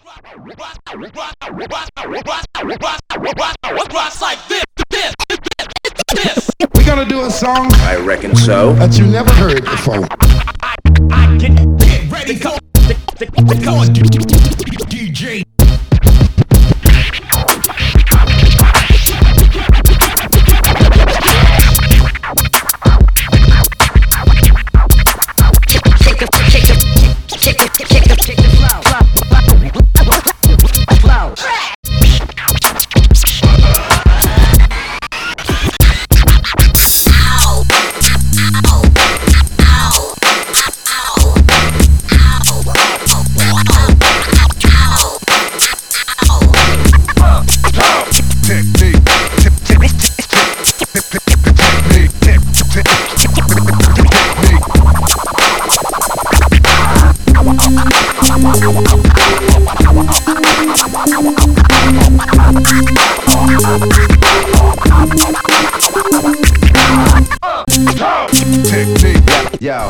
Rocks like this. We're gonna do a song I reckon so. that you never heard before. I get ready for the DJ. Yo,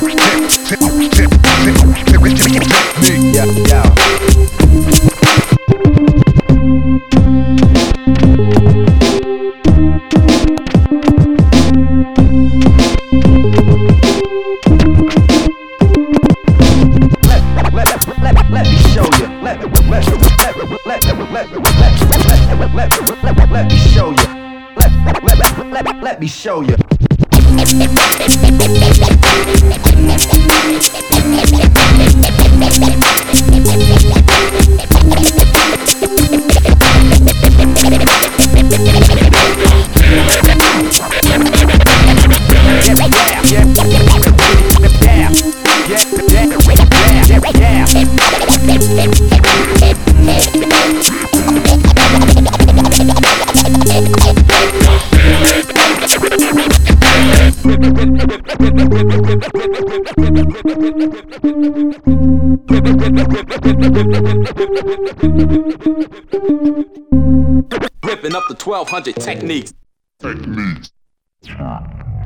let me show you. Let me show you. Let me show you. Ripping up the 1200 techniques.